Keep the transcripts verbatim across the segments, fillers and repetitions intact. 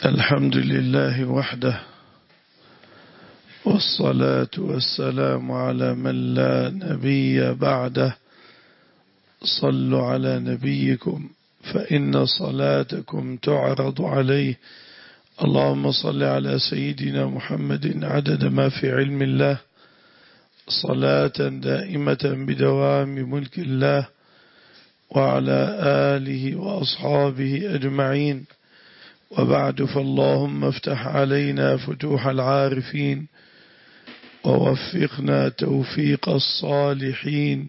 الحمد لله وحده، والصلاة والسلام على من لا نبي بعده. صلوا على نبيكم فإن صلاتكم تعرض عليه. اللهم صل على سيدنا محمد عدد ما في علم الله، صلاة دائمة بدوام ملك الله، وعلى آله وأصحابه أجمعين. وبعد، فاللهم افتح علينا فتوح العارفين، ووفقنا توفيق الصالحين،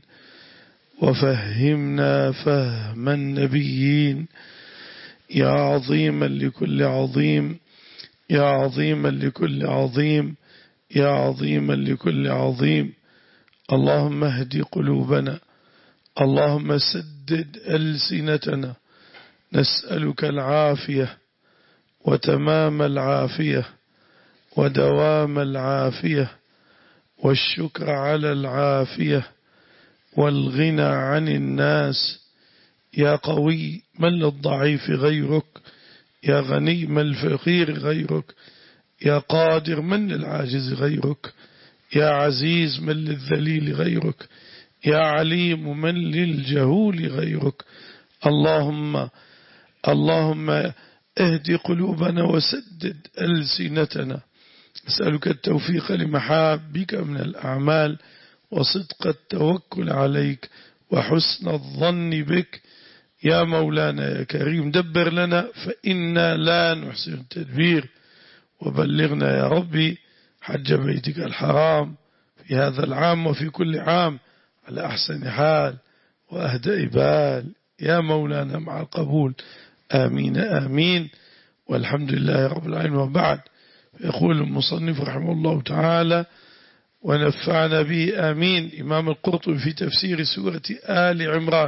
وفهمنا فهم النبيين. يا عظيما لكل عظيم، يا عظيما لكل عظيم، يا عظيما لكل عظيم. اللهم اهد قلوبنا، اللهم سدد ألسنتنا. نسألك العافية وتمام العافية ودوام العافية، والشكر على العافية، والغنى عن الناس. يا قوي من للضعيف غيرك، يا غني من الفقير غيرك، يا قادر من للعاجز غيرك، يا عزيز من للذليل غيرك، يا عليم من للجهول غيرك. اللهم اللهم اهد قلوبنا وسدد ألسنتنا. نسألك التوفيق لمحابك من الأعمال، وصدق التوكل عليك، وحسن الظن بك. يا مولانا يا كريم، دبر لنا فإنا لا نحسن التدبير. وبلغنا يا ربي حج بيتك الحرام في هذا العام وفي كل عام على أحسن حال وأهدأ بال يا مولانا مع القبول. آمين آمين، والحمد لله رب العالمين. وبعد، يقول المصنف رحمه الله تعالى ونفعنا به آمين، إمام القرطبي في تفسير سورة آل عمران.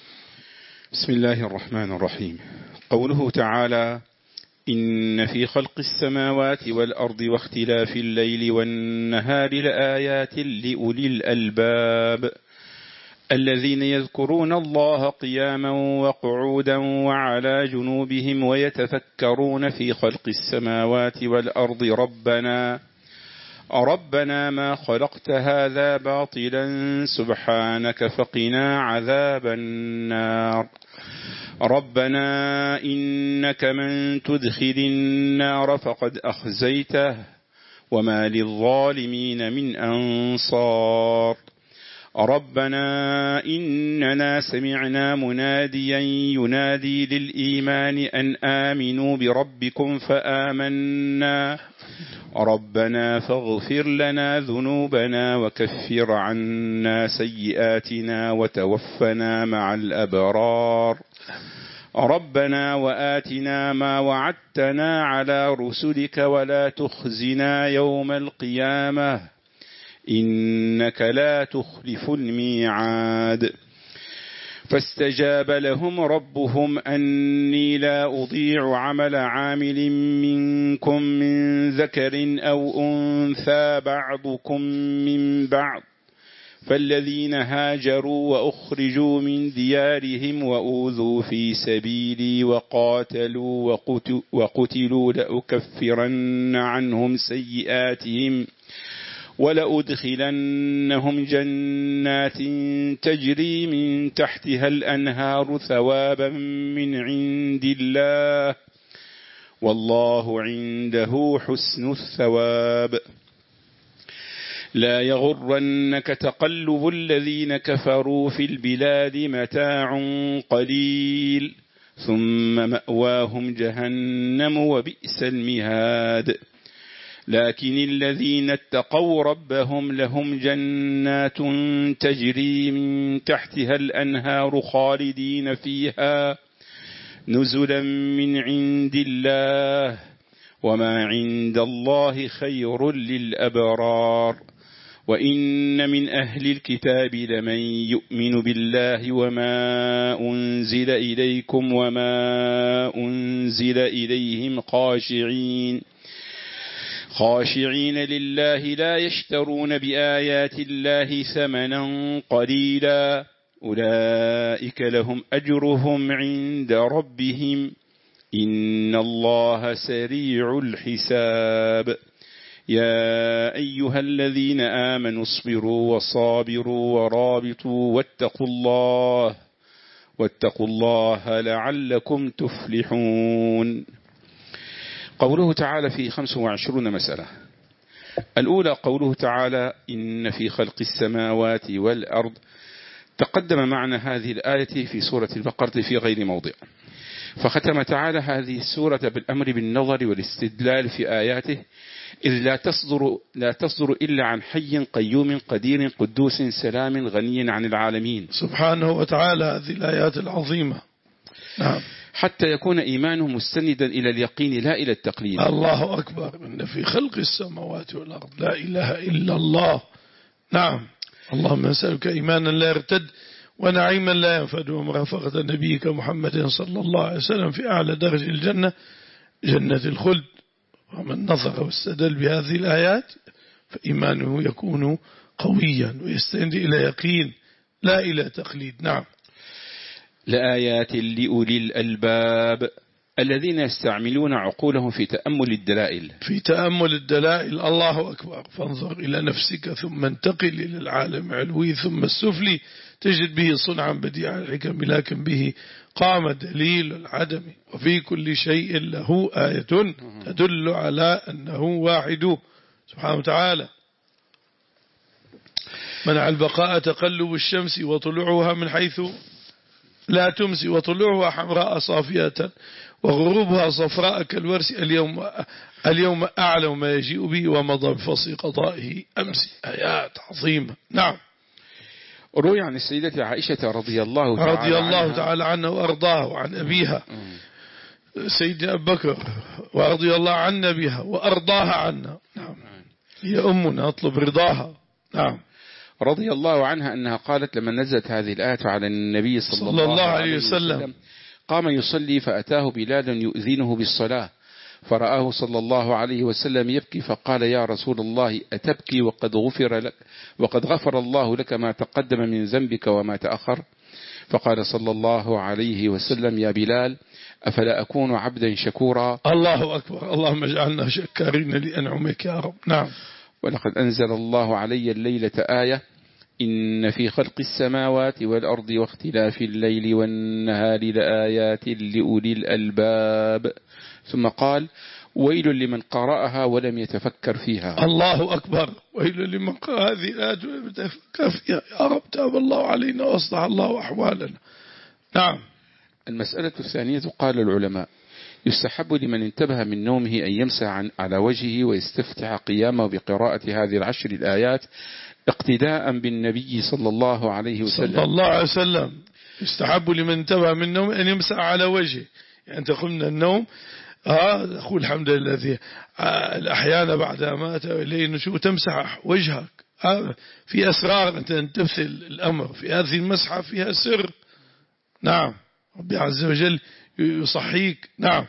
بسم الله الرحمن الرحيم. قوله تعالى: إن في خلق السماوات والأرض واختلاف الليل والنهار لآيات لأولي الألباب الذين يذكرون الله قياما وقعودا وعلى جنوبهم ويتفكرون في خلق السماوات والأرض ربنا ربنا ما خلقت هذا باطلا سبحانك فقنا عذاب النار. ربنا إنك من تدخل النار فقد أخزيته وما للظالمين من أنصار. ربنا إننا سمعنا مناديا ينادي للإيمان أن آمنوا بربكم فآمنا ربنا فاغفر لنا ذنوبنا وكفر عنا سيئاتنا وتوفنا مع الأبرار. ربنا وآتنا ما وعدتنا على رسلك ولا تخزنا يوم القيامة إنك لا تخلف الميعاد. فاستجاب لهم ربهم أني لا أضيع عمل عامل منكم من ذكر أو أنثى بعضكم من بعض. فالذين هاجروا وأخرجوا من ديارهم وأوذوا في سبيلي وقاتلوا وقتلوا لأكفرن عنهم سيئاتهم ولأدخلنهم جنات تجري من تحتها الأنهار ثوابا من عند الله والله عنده حسن الثواب. لا يغرنك تقلب الذين كفروا في البلاد متاع قليل ثم مأواهم جهنم وبئس المهاد. لكن الذين اتقوا ربهم لهم جنات تجري من تحتها الأنهار خالدين فيها نزلا من عند الله وما عند الله خير للأبرار. وإن من أهل الكتاب لمن يؤمن بالله وما أنزل إليكم وما أنزل إليهم خاشعين خاشعين لله لا يشترون بآيات الله ثمنا قليلا أولئك لهم أجرهم عند ربهم إن الله سريع الحساب. يا أيها الذين آمنوا اصبروا وصابروا ورابطوا واتقوا الله واتقوا الله لعلكم تفلحون. قوله تعالى في خمس وعشرون مسألة. الأولى قوله تعالى إن في خلق السماوات والأرض. تقدم معنى هذه الآية في سورة البقرة في غير موضع، فختم تعالى هذه السورة بالأمر بالنظر والاستدلال في آياته، إذ لا تصدر, لا تصدر إلا عن حي قيوم قدير قدوس سلام غني عن العالمين سبحانه وتعالى. هذه الآيات العظيمة. نعم. حتى يكون إيمانه مستندا إلى اليقين لا إلى التقليد. الله أكبر. إن في خلق السماوات والأرض لا إله إلا الله. نعم. اللهم نسألك إيمانا لا يرتد ونعيما لا ينفد ومرافقة نبيك محمد صلى الله عليه وسلم في أعلى درج الجنة جنة الخلد. ومن نظر واستدل بهذه الآيات فإيمانه يكون قويا ويستند إلى يقين لا إلى تقليد. نعم. لآيات لأولي الألباب الذين يستعملون عقولهم في تأمل الدلائل. في تأمل الدلائل. الله أكبر. فانظر إلى نفسك ثم انتقل إلى العالم العلوي ثم السفلي تجد به صنعا بديع الحكم، لكن به قام دليل العدم، وفي كل شيء له آية تدل على أنه واحد سبحانه وتعالى. منع البقاء تقلب الشمس وطلوعها من حيث لا تمسي، وطلوعها حمراء صافية وغروبها صفراء كالورس، اليوم اليوم أعلم ما يجيء به ومضى بفصل قضائه أمس. آيات عظيمة. نعم. روي عن السيدة عائشة رضي الله تعالى رضي الله عنها تعالى عنها وأرضاه وعن أبيها سيدنا أبو بكر ورضي الله عن أبيها وأرضاها عنا. نعم. هي أمنا أطلب رضاها. نعم. رضي الله عنها أنها قالت لما نزلت هذه الآية على النبي صلى, صلى الله عليه وسلم, وسلم قام يصلي فأتاه بلال يؤذنه بالصلاة، فرآه صلى الله عليه وسلم يبكي فقال يا رسول الله أتبكي وقد غفر لك وقد غفر الله لك ما تقدم من ذنبك وما تأخر؟ فقال صلى الله عليه وسلم يا بلال أفلا أكون عبدا شكورا؟ الله أكبر. اللهم اجعلنا شكارين لأنعمك يا رب. نعم. ولقد أنزل الله علي الليلة آية إن في خلق السماوات والأرض واختلاف الليل والنهار لآيات لأولي الألباب. ثم قال ويل لمن قرأها ولم يتفكر فيها. الله أكبر. ويل لمن قرأ هذه الآيات ولم يتفكر فيها. يا رب تاب الله علينا وأصلح الله أحوالنا. نعم. المسألة الثانية قال العلماء يستحب لمن انتبه من نومه أن يمسح على وجهه ويستفتح قيامه بقراءة هذه العشر الآيات اقتداء بالنبي صلى الله عليه وسلم. صلى الله عليه وسلم. يستحب لمن انتبه من النوم أن يمسح على وجهه. يعني أنت قم من النوم آه أقول الحمد لله الذي آه الأحيان بعد ما أتى إليه النشوء تمسح وجهك. آه في أسرار أنت تمثل الأمر في هذه المسحة فيها سر. نعم. ربي عز وجل يصحيك. نعم.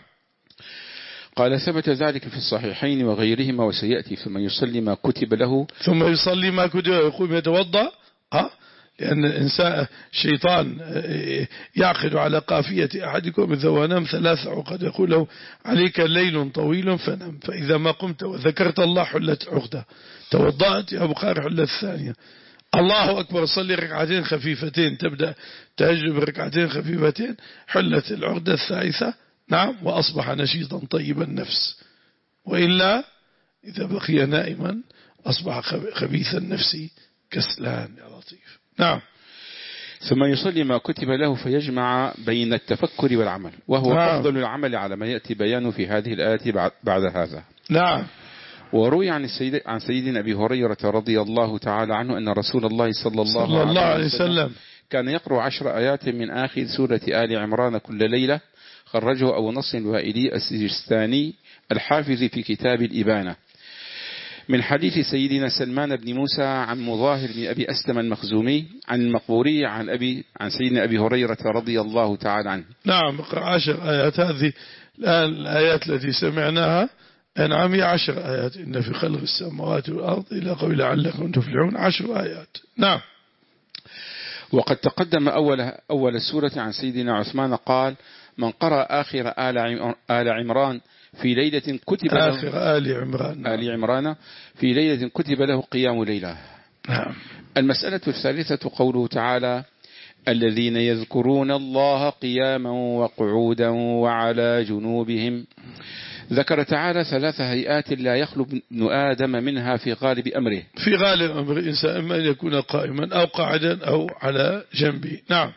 قال ثبت ذلك في الصحيحين وغيرهما وسيأتي ثم يصلي ما كتب له ثم يصلي ما كتب له يقوم يتوضأ. أه؟ لأن الإنسان الشيطان يعقد على قافية أحدكم إذا ونام ثلاث عقد يقول له عليك ليل طويل فنم، فإذا ما قمت وذكرت الله حلت عقدة، توضأت يا بخاري حلت الثانية. الله أكبر. صلي ركعتين خفيفتين، تبدأ تهجد بركعتين خفيفتين حلت العقدة الثالثة. نعم. وأصبح نشيطا طيب النفس. وإلا إذا بقي نائما أصبح خبيث النفس كسلان يا لطيف. نعم. ثم يصلي ما كتب له فيجمع بين التفكر والعمل، وهو نعم. أفضل العمل على ما يأتي بيانه في هذه الآية بعد هذا. نعم. وروي عن السيد عن سيدنا أبي هريرة رضي الله تعالى عنه أن رسول الله صلى الله, صلى الله عليه وسلم, وسلم كان يقرأ عشر آيات من آخر سورة آل عمران كل ليلة. خرجه أبو نصر الوائلي السجستاني الحافظ في كتاب الإبانة من حديث سيدنا سلمان بن موسى عن مظاهر بن أبي أسلم المخزومي عن المقبوري عن أبي عن سيدنا أبي هريرة رضي الله تعالى عنه. نعم. اقرأ عشر آيات. هذه الآن الآيات التي سمعناها أنعم هي عشر آيات. إن في خلق السماوات والأرض إلى قول لعلكم تفلحون عشر آيات. نعم. وقد تقدم أول أول السورة عن سيدنا عثمان قال من قرأ آخر آل عمران في ليلة كتب له آخر آل عمران آل عمران في ليلة كتب له قيام ليلة. نعم. المسألة الثالثة قوله تعالى: الذين يذكرون الله قياما وقعودا وعلى جنوبهم. ذكر تعالى ثلاث هيئات لا يخلو ابن آدم منها في غالب أمره. في غالب أمر الإنسان إما أن يكون قائما أو قاعدا أو على جنبه. نعم.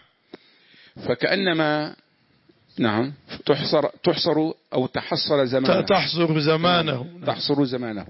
فكأنما نعم تحصر تحصر أو تحصر زمانه تحصر زمانه تحصر زمانه.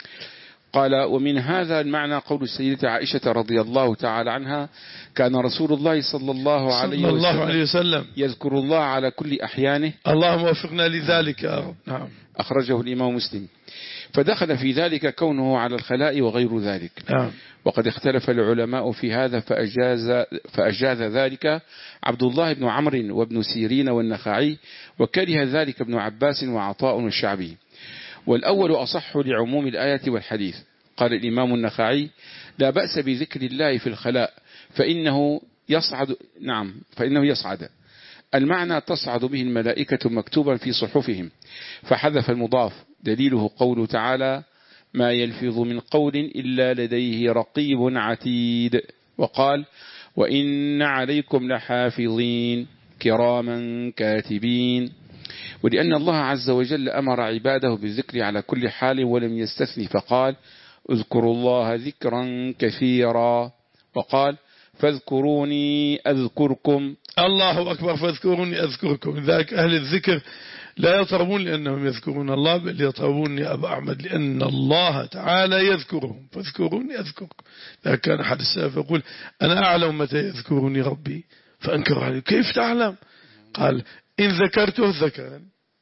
قال: ومن هذا المعنى قول السيدة عائشة رضي الله تعالى عنها: كان رسول الله صلى الله عليه صلى الله وسلم, عليه وسلم يذكر الله على كل أحيانه. اللهم وفقنا لذلك يا رب. نعم. أخرجه الإمام مسلم. فدخل في ذلك كونه على الخلاء وغير ذلك. نعم. وقد اختلف العلماء في هذا فأجاز, فأجاز ذلك عبد الله بن عمرو وابن سيرين والنخعي، وكره ذلك ابن عباس وعطاء والشعبي. والأول أصح لعموم الآية والحديث. قال الإمام النخعي: لا بأس بذكر الله في الخلاء فإنه يصعد. نعم فإنه يصعد، المعنى تصعد به الملائكة مكتوبا في صحفهم، فحذف المضاف. دليله قوله تعالى: ما يلفظ من قول إلا لديه رقيب عتيد. وقال: وإن عليكم لحافظين كراما كاتبين. ولأن الله عز وجل أمر عباده بالذكر على كل حال ولم يستثني، فقال: اذكروا الله ذكرا كثيرا. وقال: فاذكروني أذكركم. الله أكبر. فاذكروني أذكركم. ذاك أهل الذكر لا يطربون لأنهم يذكرون الله، بل يطربون يا أبا أحمد لأن الله تعالى يذكرهم. فاذكروني أذكركم. ذاك كان أحد السلف يقول: أنا أعلم متى يذكرني ربي فأنكر عليه. كيف تعلم؟ قال: إن ذكرته ذكرني.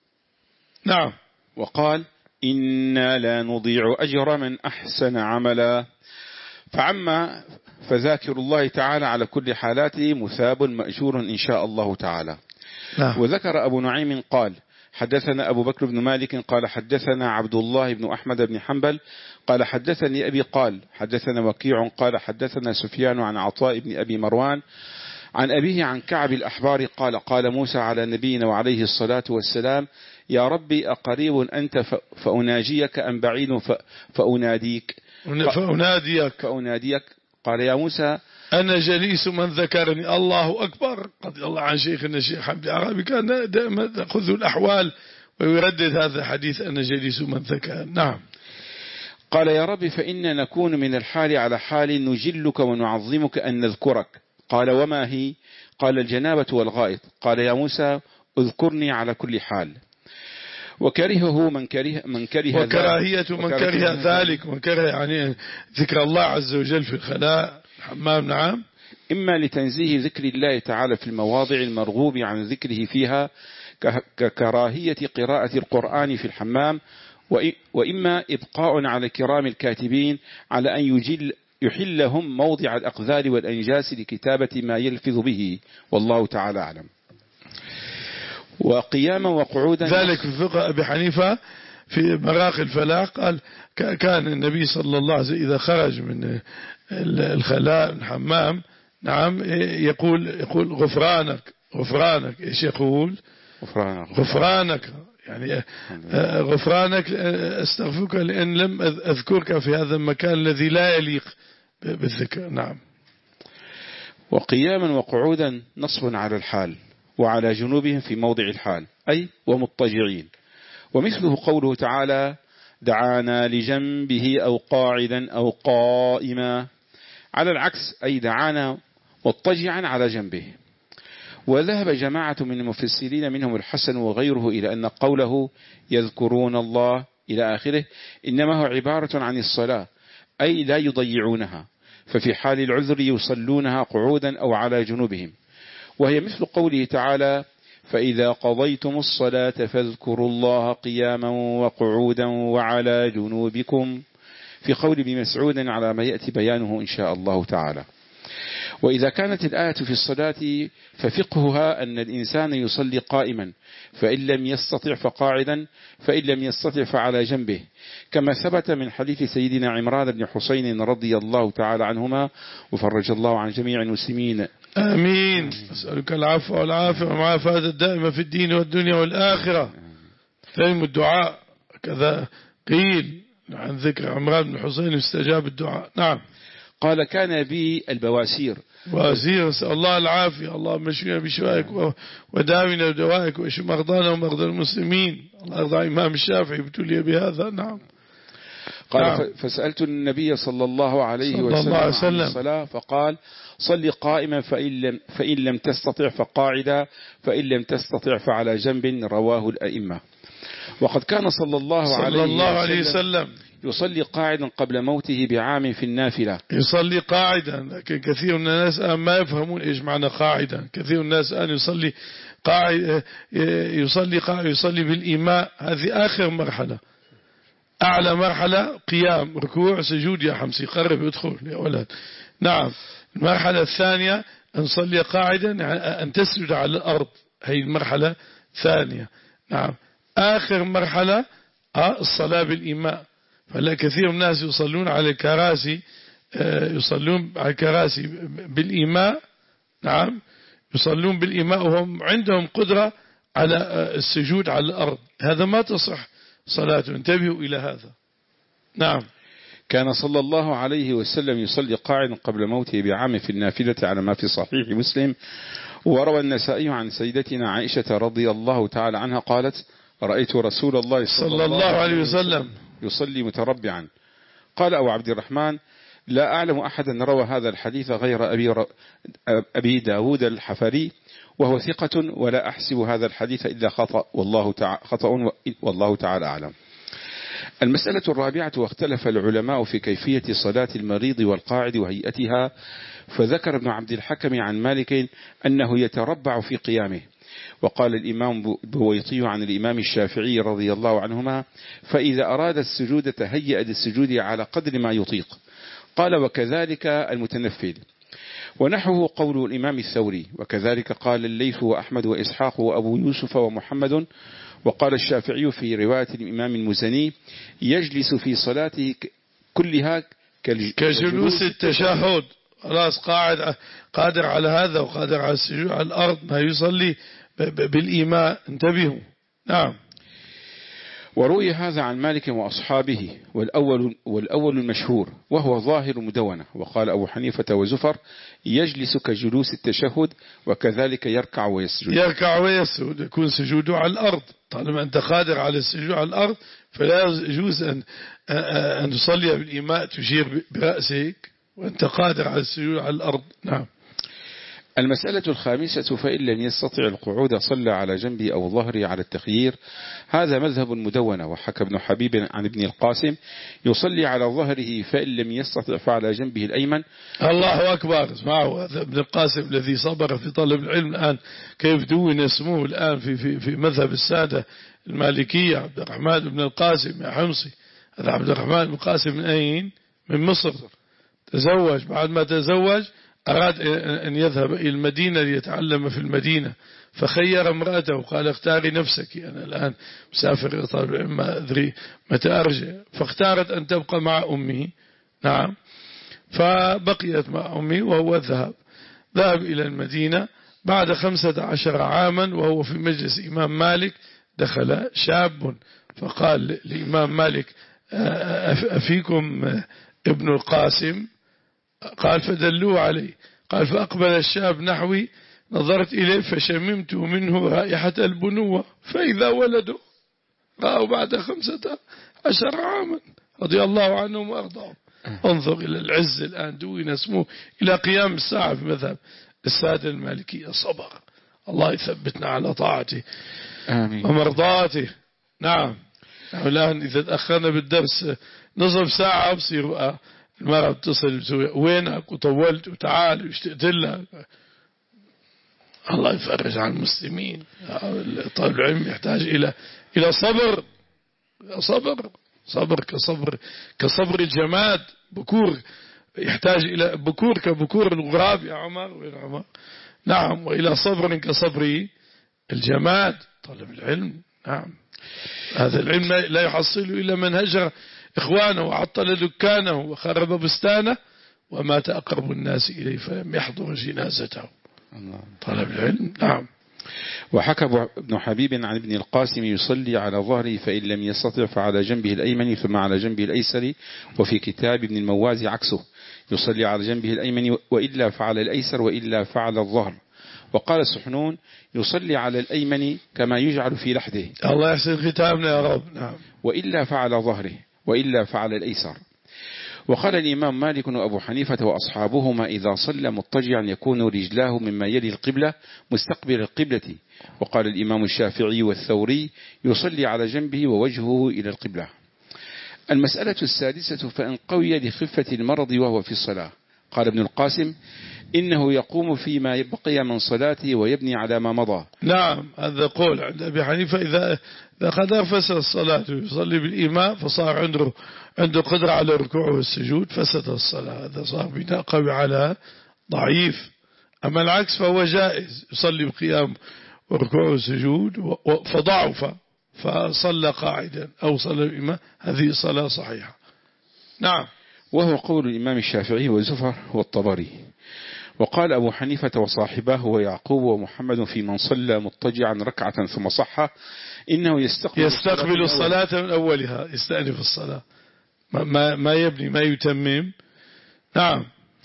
نعم. وقال: إنا لا نضيع أجر من أحسن عملا. فعما فذاكر الله تعالى على كل حالاته مثاب مأجور إن شاء الله تعالى. نعم. وذكر أبو نعيم قال: حدثنا أبو بكر بن مالك قال حدثنا عبد الله بن أحمد بن حنبل قال حدثني أبي قال حدثنا وكيع قال حدثنا سفيان عن عطاء بن أبي مروان عن أبيه عن كعب الأحبار قال: قال موسى على نبينا وعليه الصلاة والسلام: يا ربي أقريب أنت فأناجيك أم بعيد فأناديك فأناديك فأناديك قال: يا موسى أنا جليس من ذكرني. الله أكبر. رضي الله عن شيخنا الشيخ حمد العربي كان دائما يأخذ الأحوال ويردد هذا الحديث: أنا جليس من ذكرني. نعم. قال: يا رب فإنا نكون من الحال على حال نجلك ونعظمك أن نذكرك. قال: وما هي؟ قال: الجنابة والغائط. قال: يا موسى اذكرني على كل حال. وكرهه من كره من كره وكراهية من كره ذلك، من كره يعني ذكر الله عز وجل في الخلاء الحمام. نعم. إما لتنزيه ذكر الله تعالى في المواضع المرغوب عن ذكره فيها ككراهية قراءة القرآن في الحمام، وإما إبقاء على كرام الكاتبين على أن يجل يحلهم موضع الأقذار والأنجاس لكتابة ما يلفظ به، والله تعالى أعلم. وقياما وقعودا. ذلك في فقه أبي حنيفة في مراقي الفلاح قال: كان النبي صلى الله عليه وسلم إذا خرج من الخلاء من الحمام نعم يقول يقول غفرانك غفرانك. إيش يقول؟ غفرانك غفرانك يعني غفرانك أستغفرك لأن لم أذكرك في هذا المكان الذي لا يليق بالذكر. نعم. وقياما وقعودا نصب على الحال وعلى جنوبهم في موضع الحال، أي ومضطجعين. ومثله قوله تعالى: دعانا لجنبه أو قاعدا أو قائما، على العكس أي دعانا مضطجعا على جنبه. وذهب جماعة من المفسرين منهم الحسن وغيره إلى أن قوله يذكرون الله إلى آخره إنما هو عبارة عن الصلاة، أي لا يضيعونها، ففي حال العذر يصلونها قعودا أو على جنوبهم. وهي مثل قوله تعالى: فإذا قضيتم الصلاة فاذكروا الله قياما وقعودا وعلى جنوبكم، في قول ابن مسعود على ما يأتي بيانه إن شاء الله تعالى. وإذا كانت الآية في الصلاة ففقهها أن الإنسان يصلي قائما، فإن لم يستطع فقاعدا، فإن لم يستطع فعلى جنبه، كما ثبت من حديث سيدنا عمران بن حسين رضي الله تعالى عنهما وفرج الله عن جميع المسلمين آمين. أسألك العفو والعافية والمعافاة الدائمة في الدين والدنيا والآخرة. تيم الدعاء كذا قيل عن ذكر عمران بن حسين استجاب الدعاء. نعم. قال كان بي البواسير. بواسير، نسأل الله العافية. اللهم اشفنا بشفائك وداونا بدوائك واشف مرضانا ومرضى المسلمين. الله يرضى إمام الشافعي ابتلي بهذا. نعم. قال نعم. فسألت النبي صلى الله عليه صلى وسلم, الله عليه وسلم عن الصلاة فقال صل قائما فإن لم, فإن لم تستطع فقاعدا فإن لم تستطع فعلى جنب. رواه الأئمة. وقد كان صلى الله, صلى عليه, الله عليه وسلم وسلم يصلي قاعدا قبل موته بعام في النافلة. يصلي قاعدا، لكن كثير من الناس الآن ما يفهمون إيش معنى قاعدا. كثير من الناس الآن يصلي قاعد يصلي قاعد يصلي بالإيماء. هذه آخر مرحلة. أعلى مرحلة قيام ركوع سجود. يا حمصي قرب ادخل يا ولد. نعم. المرحلة الثانية أن نصلي قاعدا أن تسجد على الأرض. هي المرحلة الثانية. نعم. آخر مرحلة الصلاة بالإيماء. فلا كثير من الناس يصلون على الكراسي يصلون على الكراسي بالإيماء. نعم. يصلون بالإيماء وهم عندهم قدرة على السجود على الأرض. هذا ما تصح صلاته. انتبهوا إلى هذا. نعم. كان صلى الله عليه وسلم يصلي قاعدا قبل موته بعام في النافلة على ما في صحيح مسلم. وروى النسائي عن سيدتنا عائشة رضي الله تعالى عنها قالت رأيت رسول الله صلى, صلى الله عليه وسلم يصلي متربعا. قال أبو عبد الرحمن لا أعلم أحدا روى هذا الحديث غير أبي, أبي داود الحفري وهو ثقة ولا أحسب هذا الحديث إلا خطأ والله تعالى, خطأ والله تعالى أعلم. المسألة الرابعة واختلف العلماء في كيفية صلاة المريض والقاعد وهيئتها. فذكر ابن عبد الحكم عن مالك أنه يتربع في قيامه. وقال الإمام بويطي عن الإمام الشافعي رضي الله عنهما فإذا أراد السجود تهيأ للسجود على قدر ما يطيق. قال وكذلك المتنفل. ونحوه قول الإمام الثوري. وكذلك قال الليث وأحمد وإسحاق وأبو يوسف ومحمد. وقال الشافعي في رواية الإمام المزني يجلس في صلاته كلها كجلوس التشهد. خلاص قاعد قادر على هذا وقادر على السجود على الأرض ما يصلي بالإيماء. انتبهوا. نعم. وروي هذا عن مالك وأصحابه والأول, والأول المشهور وهو ظاهر مدونة. وقال أبو حنيفة وزفر يجلس كجلوس التشهد وكذلك يركع ويسجد. يركع ويسجد يكون سجوده على الأرض. طالما أنت قادر على السجود على الأرض فلا يجوز أن, أن تصلي بالإيماء تشير برأسك وأنت قادر على السجود على الأرض. نعم. المسألة الخامسة فإن لم يستطع القعود صلى على جنبه أو ظهره على التخيير. هذا مذهب مدونة. وحكى ابن حبيب عن ابن القاسم يصلي على ظهره فإن لم يستطع فعلى جنبه الأيمن. الله أكبر. اسمعوا هذا ابن القاسم الذي صبر في طلب العلم الآن كيف دون اسمه الآن في, في, في مذهب السادة المالكية. عبد الرحمن بن القاسم يا حمصي. هذا عبد الرحمن بن القاسم من أين؟ من مصر. تزوج. بعد ما تزوج أراد أن يذهب إلى المدينة ليتعلم في المدينة فخير امرأته وقال اختاري نفسك أنا الآن مسافر طالب العلم ما أدري متى أرجع. فاختارت أن تبقى مع أمه. نعم. فبقيت مع أمه وهو ذهب ذهب إلى المدينة. بعد خمسة عشر عاما وهو في مجلس إمام مالك دخل شاب فقال لإمام مالك أفيكم ابن القاسم؟ قال فدلوا عليه. قال فأقبل الشاب نحوي نظرت إليه فشممت منه رائحة البنوة فإذا ولده رأوا بعد خمسة عشر عاما رضي الله عنهم وأرضاهم. انظر إلى العز الآن دون اسمه إلى قيام الساعة في مذهب السادة المالكية. صبر. الله يثبتنا على طاعته آمين ومرضاته. نعم. الآن إذا تأخرنا بالدرس نصف ساعة بصير المرأة بتصل بتقول وينك وطولت وتعال واشتقت لك. الله يفرج عن المسلمين. طالب العلم يحتاج إلى إلى صبر. صبر صبر كصبر كصبر الجماد. بكور يحتاج إلى بكور كبكور الغراب يا عمر وين عمر. نعم. وإلى صبر كصبر الجماد طالب العلم. نعم. هذا العلم لا يحصله إلا من هجر إخوانه وعطل دكانه وخرب بستانه ومات أقرب الناس إليه فلم يحضر جنازته. طلب العلم. نعم. وحكى ابن حبيب عن ابن القاسم يصلي على ظهره فإن لم يستطع فعلى جنبه الأيمن ثم على جنبه الأيسر. وفي كتاب ابن الموازي عكسه يصلي على جنبه الأيمن وإلا فعلى الأيسر وإلا فعلى الظهر. وقال سحنون يصلي على الأيمن كما يجعل في لحده. الله يحسن ختامنا يا رب. نعم. وإلا فعل ظهره وإلا فعل الأيسر. وقال الإمام مالك وأبو حنيفة وأصحابهما إذا صلى مضطجعا يكون رجلاه مما يلي القبلة مستقبل القبلة. وقال الإمام الشافعي والثوري يصلي على جنبه ووجهه إلى القبلة. المسألة السادسة فإن قوي لخفة المرض وهو في الصلاة. قال ابن القاسم إنه يقوم فيما بقي من صلاته ويبني على ما مضى. نعم هذا قول عند أبي حنيفة إذا إذا قدر فسد الصلاة ويصلي بالإمام فصار عنده عنده قدرة على الركوع والسجود فسد الصلاة، هذا صار بناء قوي على ضعيف. أما العكس فهو جائز يصلي بقيام وركوع وسجود فضعف فصلى قاعدا أو صلى بالإمام، هذه صلاة صحيحة. نعم. وهو قول الإمام الشافعي وزفر والطبري. وقال أبو حنيفة وصاحباه ويعقوب ومحمد في من صلى مضطجعا ركعة ثم صح إنه يستقبل, يستقبل الصلاة من أولها، يستأنف الصلاة ما, ما يبني ما يتمم. نعم.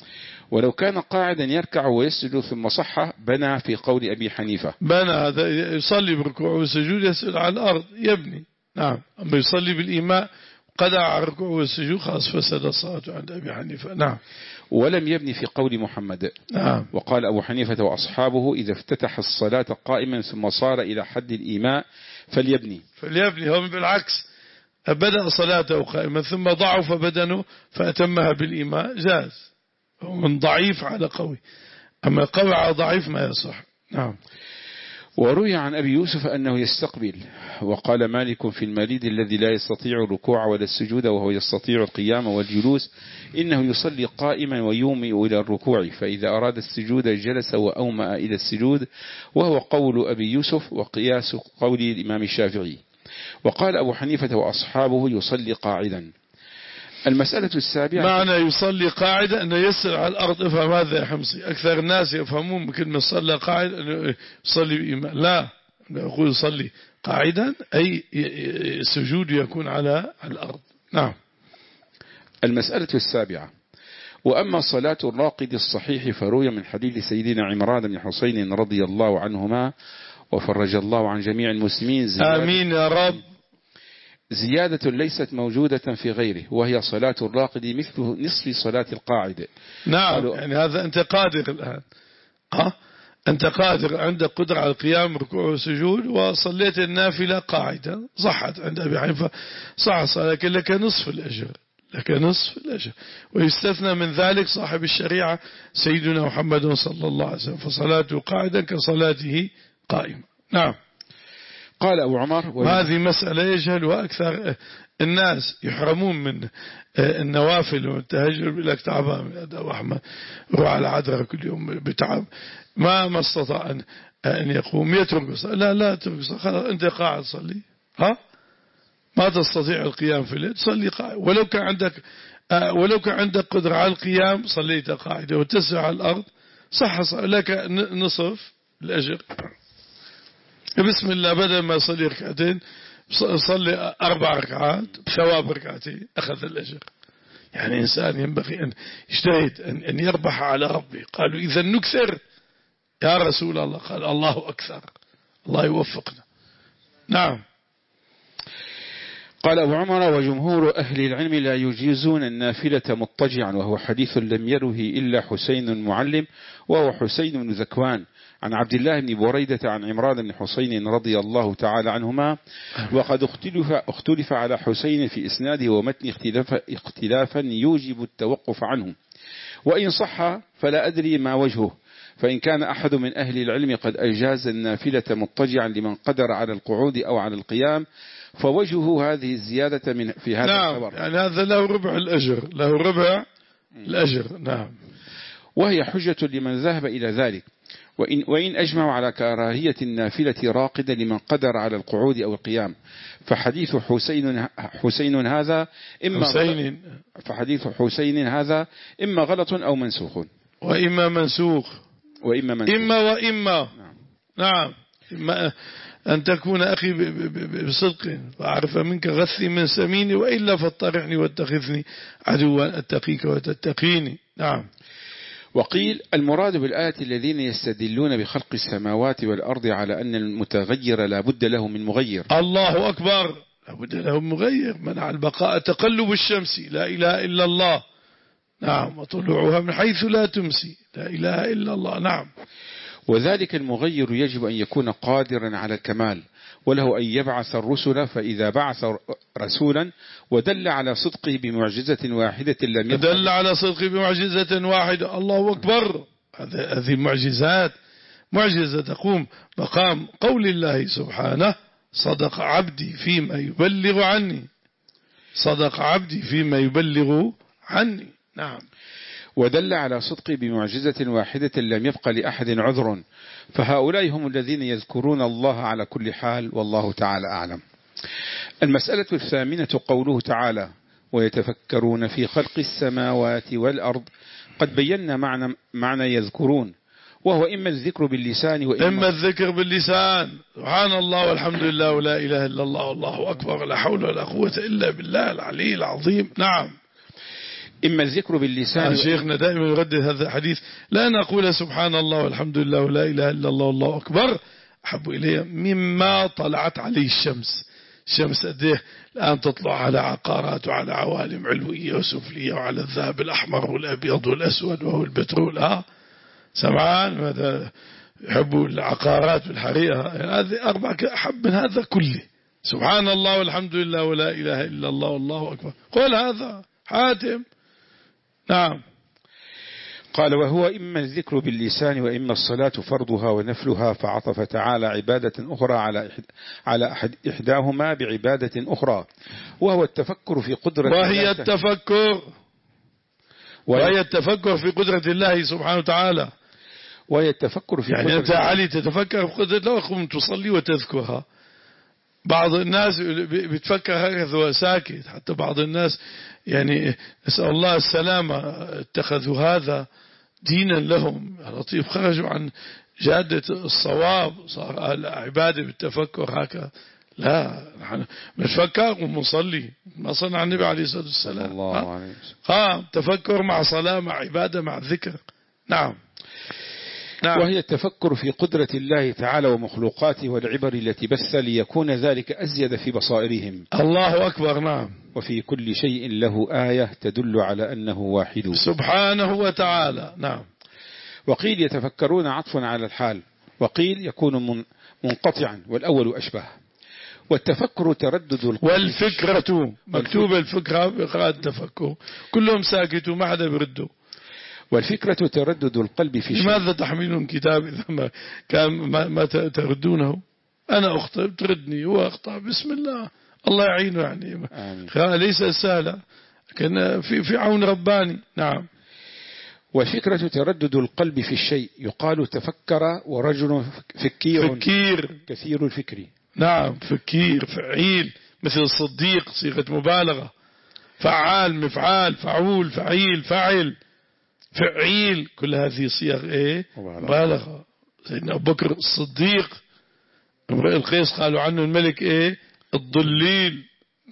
ولو كان قاعدا يركع ويسجد ثم صح بنى في قول أبي حنيفة. بنى هذا يصلي بركوع وسجود يسجد على الأرض يبني. نعم. أما يصلي بالإيماء قدع على الركوع والسجود خلاص فسد الصلاة عند أبي حنيفة. نعم. ولم يبني في قول محمد. نعم. وقال أبو حنيفة وأصحابه إذا افتتح الصلاة قائما ثم صار إلى حد الإيماء فليبني. فليبني هم بالعكس بدأ صلاته قائما ثم ضعف بدنه فأتمها بالإيماء جاز، من ضعيف على قوي، أما قوي على ضعيف ما يصح. نعم. وروي عن أبي يوسف أنه يستقبل. وقال مالك في المريض الذي لا يستطيع الركوع ولا السجود وهو يستطيع القيام والجلوس إنه يصلي قائما ويومئ إلى الركوع فإذا أراد السجود جلس وأومأ إلى السجود، وهو قول أبي يوسف وقياس قول الإمام الشافعي. وقال أبو حنيفة وأصحابه يصلي قاعدا. المسألة السابعة معنى يصلي قاعدة أنه يسر على الأرض. افهم هذا يا حمصي، أكثر الناس يفهمون بكلمة صلى قاعد أنه يصلي بإيمان، لا، يقول يصلي قاعدا أي السجود يكون على الأرض. نعم. المسألة السابعة وأما صلاة الراقد الصحيح فروي من حديث سيدنا عمران بن حسين رضي الله عنهما وفرج الله عن جميع المسلمين آمين يا رب. زيادة ليست موجودة في غيره وهي صلاة الراقد مثل نصف صلاة القاعد. نعم. يعني هذا أنت قادر الآن، أه؟ أنت قادر عندك قدرة على القيام ركوع وسجود وصليت النافلة قاعدة صحت عند أبي حنيفة صح صلاة، لكن لك نصف الأجر، لك نصف الأجر. ويستثنى من ذلك صاحب الشريعة سيدنا محمد صلى الله عليه وسلم فصلاته قاعدا كصلاته قائمة. نعم. قال أبو عمر وهذه مسألة يجهلها أكثر الناس، يحرمون من النوافل والتهجر لك تعبان من أداء أحمد روح على عذرة كل يوم بتعب ما ما استطاع أن أن يقوم يترك الصلاة. لا لا تترك الصلاة، خلاص أنت قاعد صلي، ها ما تستطيع القيام في الليل صلي قاعد، ولو كان عندك ولو كان عندك قدرة على القيام صليت قاعدة وتسعى على الأرض صح لك نصف الأجر. بسم الله بدل ما يصلي ركعتين صلي أربع ركعات بثواب ركعتين أخذ الأجر. يعني إنسان ينبغي أن يجتهد أن, أن يربح على ربه. قالوا إذا نكثر يا رسول الله، قال الله أكثر، الله يوفقنا. نعم. قال أبو عمر وجمهور أهل العلم لا يجيزون النافلة مضطجعا، وهو حديث لم يره إلا حسين المعلم وهو حسين بن ذكوان عن عبد الله بن بريدة عن عمران بن حسين رضي الله تعالى عنهما. وقد اختلف, اختلف على حسين في إسناده ومتن اختلاف اختلافا يوجب التوقف عنه، وإن صح فلا أدري ما وجهه، فإن كان أحد من أهل العلم قد أجاز النافلة مضطجعا لمن قدر على القعود أو على القيام فوجهه هذه الزيادة من في هذا نعم الخبر. يعني هذا له ربع الأجر، له ربع الأجر. نعم. وهي حجة لمن ذهب إلى ذلك، وإن, وإن أجمعوا على كراهية النافلة راقدة لمن قدر على القعود أو القيام فحديث حسين حسين هذا إما حسين فحديث حسين هذا إما غلط أو منسوخ. وإما منسوخ. وإما من إما وإما. نعم. نعم. إما أن تكون أخي بصدق وأعرف منك غثي من سميني، وإلا فاطرحني واتخذني عدوا أتقيك وتتقيني. نعم. وقيل المراد بالآية الذين يستدلون بخلق السماوات والأرض على أن المتغير لا بد له من مغير. الله أكبر. لا بد له من مغير. منع البقاء تقلب الشمس، لا إله إلا الله. نعم. وطلوعها من حيث لا تمسي، لا إله إلا الله. نعم. وذلك المغير يجب أن يكون قادرا على الكمال، وله أن يبعث الرسل، فإذا بعث رسولا ودل على صدقه بمعجزة واحدة لم يفعل دل على صدقه بمعجزة واحدة. الله أكبر. هذه المعجزات معجزة تقوم مقام قول الله سبحانه: صدق عبدي فيما يبلغ عني. صدق عبدي فيما يبلغ عني. نعم. ودل على صدقه بمعجزة واحدة لم يبق لأحد عذر، فهؤلاء هم الذين يذكرون الله على كل حال، والله تعالى أعلم. المسألة الثامنة قوله تعالى: ويتفكرون في خلق السماوات والأرض. قد بينا معنى, معنى يذكرون، وهو إما الذكر باللسان وإما إما الذكر باللسان، سبحان الله والحمد لله ولا إله إلا الله والله أكبر، لا حول ولا قوة إلا بالله العلي العظيم. نعم. إما الذكر باللسان. شيخنا دائما يردد هذا الحديث: لا نقول سبحان الله والحمد لله ولا إله إلا الله والله أكبر أحب إلي مما طلعت عليه الشمس. الشمس أديه الآن تطلع على عقارات وعلى عوالم علوية وسفلية، وعلى الذهب الأحمر والأبيض والأسود وهو البترول. ها سمعان ماذا يحبوا العقارات والحريقة؟ هذه أربع أحب من هذا كله. سبحان الله والحمد لله ولا إله إلا الله والله أكبر. قول هذا حاتم. نعم. قال: وهو إما الذكر باللسان وإما الصلاة فرضها ونفلها، فعطف تعالى عبادة أخرى على على أحد إحداهما بعبادة أخرى، وهو التفكر في قدرة وهي التفكر وهي التفكر في قدرة الله سبحانه وتعالى. وهي التفكر في يعني قدرة أنت علي تتفكر في قدرة الله وقم تصلي وتذكرها. بعض الناس بتفكر هكذا وساكت، حتى بعض الناس يعني نسأل الله السلامة اتخذوا هذا دينا لهم. لطيف خرجوا عن جادة الصواب، صار العبادة بالتفكر هكذا. لا، نحن نتفكر ونصلي ما صنع النبي عليه الصلاة والسلام. الله عليه وسلم. تفكر مع صلاة مع عبادة مع ذكر. نعم. نعم. وهي التفكر في قدرة الله تعالى ومخلوقاته والعبر التي بث ليكون ذلك أزيد في بصائرهم. الله أكبر. نعم. وفي كل شيء له آية تدل على أنه واحد سبحانه وتعالى. نعم. وقيل يتفكرون عطف على الحال، وقيل يكون منقطعا، والأول أشبه. والتفكر تردد القلب. والفكرة مكتوب الفكرة بقراءة التفكر، كلهم ساكتوا ما حدا بيردوا. والفكرة تردد القلب في شيء. لماذا تحملون كتاب إذا ما كان ما, ما تردونه؟ أنا أخطأ تردني، هو أخطأ، بسم الله الله يعينه. يعني آمين. ليس سهلا، لكن في في عون رباني. نعم. والفكرة تردد القلب في الشيء، يقال تفكر ورجل فكير, فكير كثير الفكر. نعم. فكير فعيل، مثل الصديق صيغة مبالغة. فعال مفعال فعول فعيل فعل فعيل، كل هذه صيغ ايه مبالغة. سيدنا أبو بكر الصديق امرئ القيس قالوا عنه الملك ايه الضليل.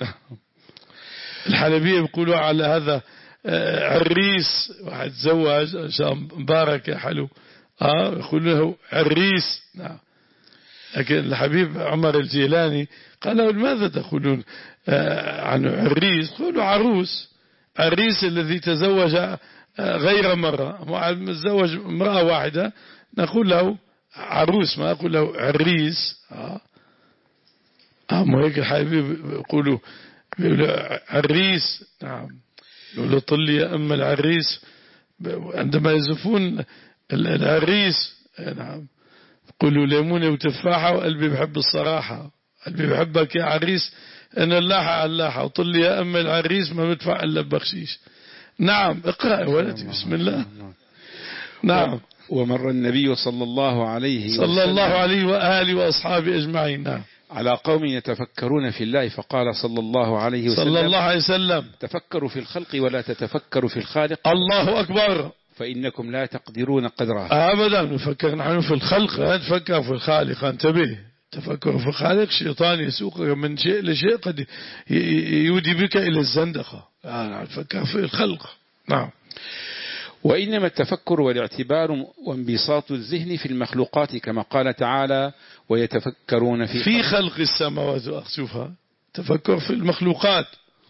الحلبية بيقولوا على هذا عريس، واحد تزوج عشان مبارك حلو اه يقولوا له عريس. نعم. لكن الحبيب عمر الجيلاني قال له: لماذا تقولون عنه عريس؟ قولوا عروس. عريس الذي تزوج غير مرة، متزوج امرأة واحدة نقول له عروس، ما أقول له عريس. آه. أم هيك الحبيب يقولوا عريس. نعم. يقولوا طل يا أم العريس عندما يزفون العريس. نعم. يقولوا ليمونة وتفاحة وقلبي بحب الصراحة، قلبي بحبك يا عريس، أنا اللاحة على اللاحة، وطل يا أم العريس ما بدفع إلا ببخشيش. نعم. اقرأ يا ولدي بسم الله. نعم. ومر النبي صلى الله عليه صلى الله عليه وآله وأصحابه أجمعين. نعم. على قوم يتفكرون في الله، فقال صلى الله عليه وسلم صلى الله عليه وسلم: تفكروا في الخلق ولا تتفكروا في الخالق. الله أكبر. فإنكم لا تقدرون قدرها. أبدا نفكر نحن في الخلق، لا تفكر في الخالق. انتبه، تفكر في الخالق الشيطان يسوقك من شيء لشيء قد يودي بك إلى الزندقة. لا نفكر في الخلق. نعم. وإنما التفكر والاعتبار وانبساط الذهن في المخلوقات كما قال تعالى ويتفكرون في, في خلق السماوات والأرض. شوفها، تفكر في المخلوقات.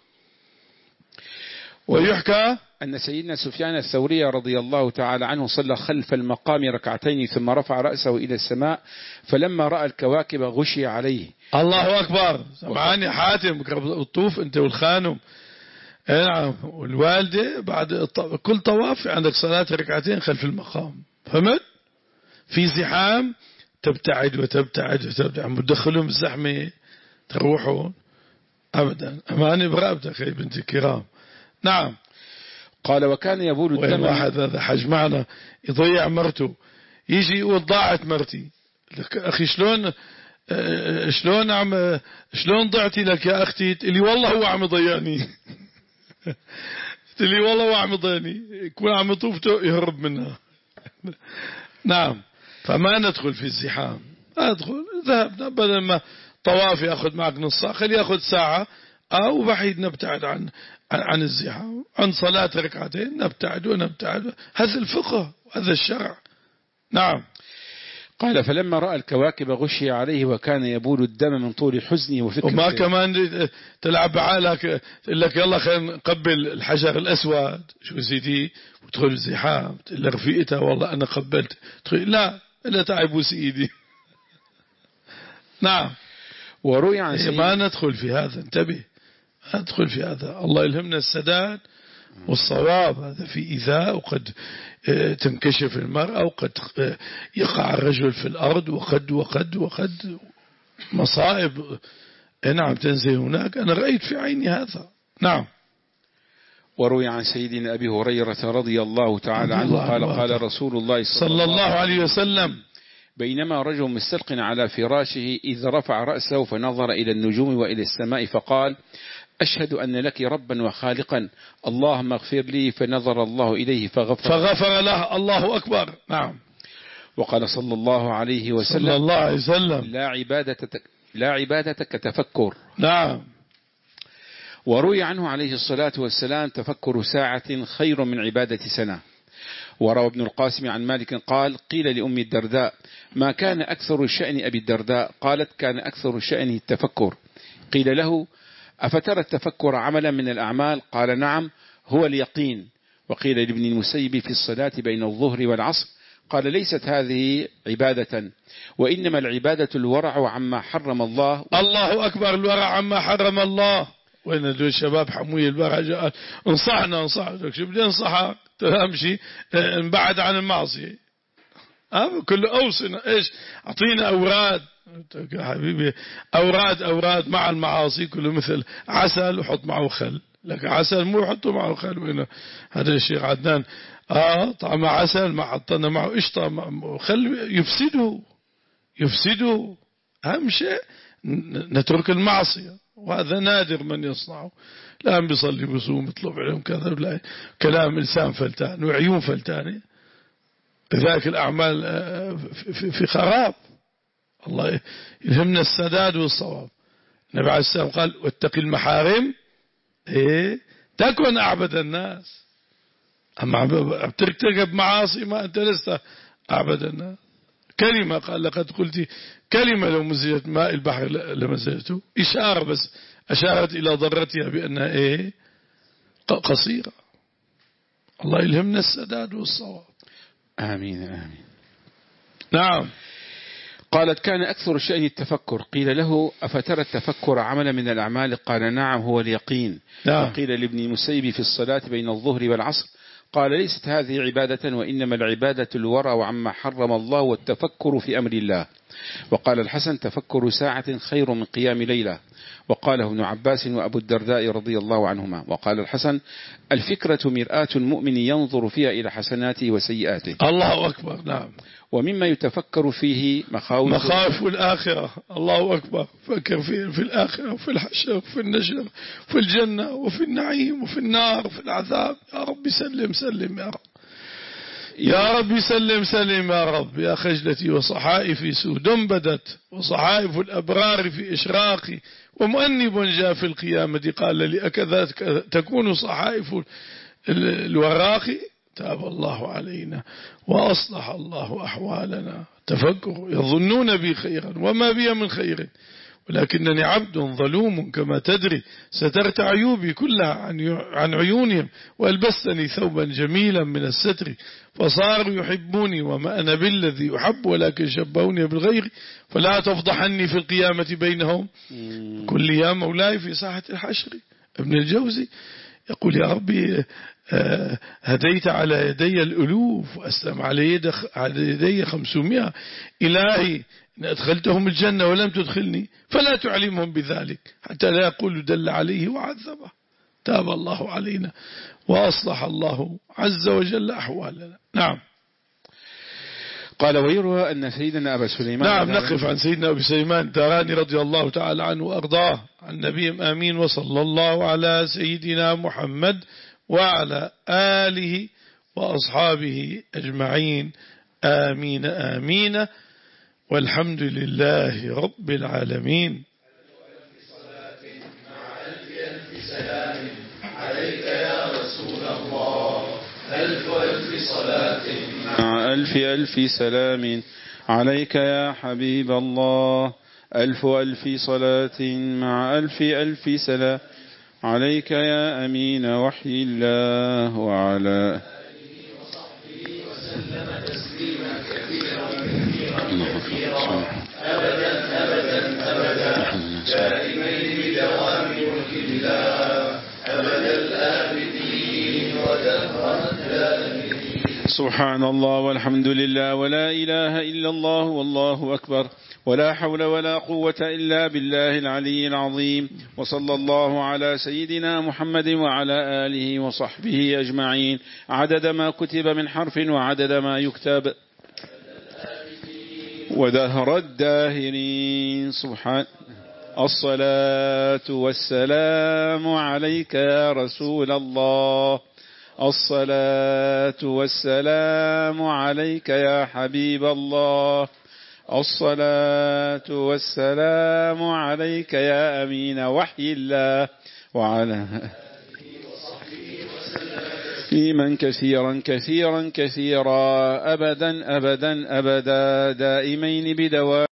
ويحكى أن سيدنا سفيان الثوري رضي الله تعالى عنه صلى خلف المقام ركعتين ثم رفع رأسه إلى السماء فلما رأى الكواكب غشي عليه. الله أكبر. سمعاني حاتم الطوف أنت والخانم، نعم، والوالدة بعد كل طواف عندك صلاة ركعتين خلف المقام. فهمت؟ في زحام تبتعد وتبتعد وتبتعد، مدخلهم الزحمة تروحون أبدا. أماني برقبتك يا بنت الكرام. نعم. قال وكان يبول الدم. واحد هذا حج معنا يضيع مرته، يجي يقول ضاعت مرتي. لك أخي شلون شلون عم شلون ضعتي لك يا أختي؟ تقولي والله هو عم يضيعني. تقولي والله هو عم يضيعني، يكون عم يطوفته يهرب منها. نعم. فما ندخل في الزحام. أدخل ذهبنا بدل ما طواف يأخذ معك نص ساعة خلي يأخذ ساعة، أو بعيد نبتعد عن عن الزحام. عن صلاة ركعتين نبتعد ونبتعد. هذا الفقه وهذا الشرع. نعم. قال فلما رأى الكواكب غشي عليه وكان يبول الدم من طول حزنه وفكرته. وما كمان تلعب بعالك تقول لك يلا خلينا نقبل الحجر الأسود شو سيدي وتدخل الزحام تقول لك رفيقتها والله أنا قبلت تقول لا لا تعبوا سيدي. نعم. وروي عن سيدي ما ندخل في هذا. انتبه، ما ندخل في هذا. الله يلهمنا السداد والصواب. هذا في إيذاء، وقد تنكشف المرأة، وقد يقع الرجل في الأرض، وقد وقد وقد مصائب نعم تنزل هناك. أنا رأيت في عيني هذا. نعم. وروي عن سيدنا أبي هريرة رضي الله تعالى عنه قال قال رسول الله صلى الله عليه وسلم بينما رجل مستلق على فراشه إذ رفع رأسه فنظر إلى النجوم وإلى السماء فقال أشهد أن لك ربا وخالقا اللهم اغفر لي فنظر الله إليه فغفر, فغفر له. الله أكبر. نعم. وقال صلى الله عليه وسلم صلى الله عليه وسلم لا عبادتك, لا عبادتك تفكر. نعم. وروي عنه عليه الصلاة والسلام تفكر ساعة خير من عبادة سنة. وروى ابن القاسم عن مالك قال قيل لأم الدرداء ما كان أكثر شأن أبي الدرداء؟ قالت كان أكثر شأنه التفكر. قيل له أفترى التفكر عملا من الأعمال؟ قال نعم هو اليقين. وقيل لابن المسيب في الصلاة بين الظهر والعصر قال ليست هذه عبادة وإنما العبادة الورع عما حرم الله. الله أكبر. الورع عما حرم الله. وين هدول الشباب حموي الورع جاء انصحنا انصحنا شو بدي انصحك تمشي نبعد عن المعصية. أه كله أوصنا إيش أعطينا أوراد يا حبيبي أوراد أوراد مع المعاصي كله مثل عسل وحط معه خل. لك عسل مو حطه معه خل. وين هذا الشيخ عدنان آه طعم عسل ما حطنا معه قشطة خل يفسده يفسده. أهم شيء نترك المعصية وهذا نادر من يصنعه. لا بيصلي بيصوم يطلب عليهم كذا ولا كلام لسان فلتان وعيون فلتانة. بذلك الأعمال في خراب. الله يلهمنا السداد والصواب. النبي عليه السلام قال واتق المحارم إيه تكون أعبد الناس. أما بترتكب معاصي ما أنت لست أعبد الناس. كلمة قال لقد قلت كلمة لو مزجت ماء البحر لمزجته. إشارة بس أشارت إلى ضرتها بأنها إيه قصيرة. الله يلهمنا السداد والصواب. آمين آمين. نعم. قالت كان أكثر شأن التفكر. قيل له أفترى التفكر عمل من الأعمال؟ قال نعم هو اليقين. نعم. قيل لابن المسيب في الصلاة بين الظهر والعصر قال ليست هذه عبادة وإنما العبادة الورع عما حرم الله والتفكر في أمر الله. وقال الحسن تفكر ساعة خير من قيام ليلة. وقاله ابن عباس وأبو الدرداء رضي الله عنهما. وقال الحسن الفكرة مرآة المؤمن ينظر فيها إلى حسناته وسيئاته. الله أكبر. نعم. ومما يتفكر فيه مخاوف مخاوف الآخرة. الله أكبر. فكر فيه في الآخرة وفي الحشر وفي النشر وفي الجنة وفي النعيم وفي النار وفي العذاب. يا رب سلم سلم يا رب. يا رب سلم سلم يا رب. يا خجلتي وصحائفي سود بدت، وصحائف الأبرار في إشراقي، ومؤنب جاء في القيامة قال لي أكذا تكون صحائف الوراق. تاب الله علينا وأصلح الله أحوالنا. تفكر يظنون بي خيرا وما بي من خير، ولكنني عبد ظلوم كما تدري. سترت عيوبي كلها عن عيونهم، وألبستني ثوبا جميلا من الستر، فصاروا يحبوني وما أنا بالذي يحب، ولكن شبهوني بالغير، فلا تفضحني في القيامة بينهم. كل يا مولاي في ساحة الحشر. ابن الجوزي يقول يا ربي هديت على يدي الألوف، وأسلم على يدي, على يدي خمسمائة. إلهي إن أدخلتهم الجنة ولم تدخلني فلا تعلمهم بذلك، حتى لا يقول دل عليه وعذبه. تاب الله علينا وأصلح الله عز وجل أحوالنا. نعم. قال ويروى أن سيدنا أبا سليمان. نعم نقف عن سيدنا أبي سليمان الداراني رضي الله تعالى عنه وأرضاه عن نبي آمين. وصلى الله على سيدنا محمد وعلى آله وأصحابه أجمعين. آمين آمين. والحمد لله رب العالمين. عليك يا رسول الله. ألف ألف صلاة مع ألف ألف سلام عليك يا حبيب الله. ألف ألف صلاة مع ألف ألف سلام عليك يا أمين وحي الله وعلى آله وصحبه وسلم تسليما كثيرا كثيرا أبدا أبدا أبدا دائمين بدوام ملك الله أبدا الآبدين ودهر الدائمين. سبحان الله والحمد لله ولا إله إلا الله والله أكبر، ولا حول ولا قوة إلا بالله العلي العظيم. وصلى الله على سيدنا محمد وعلى آله وصحبه أجمعين، عدد ما كتب من حرف وعدد ما يكتب ودهر الداهرين. سبحان الصلاة والسلام عليك يا رسول الله. الصلاة والسلام عليك يا حبيب الله. الصلاة والسلام عليك يا أمين وحي الله وعلى تسليما كثيرا كثيرا كثيرا أبدا أبدا أبدا دائمين بدوام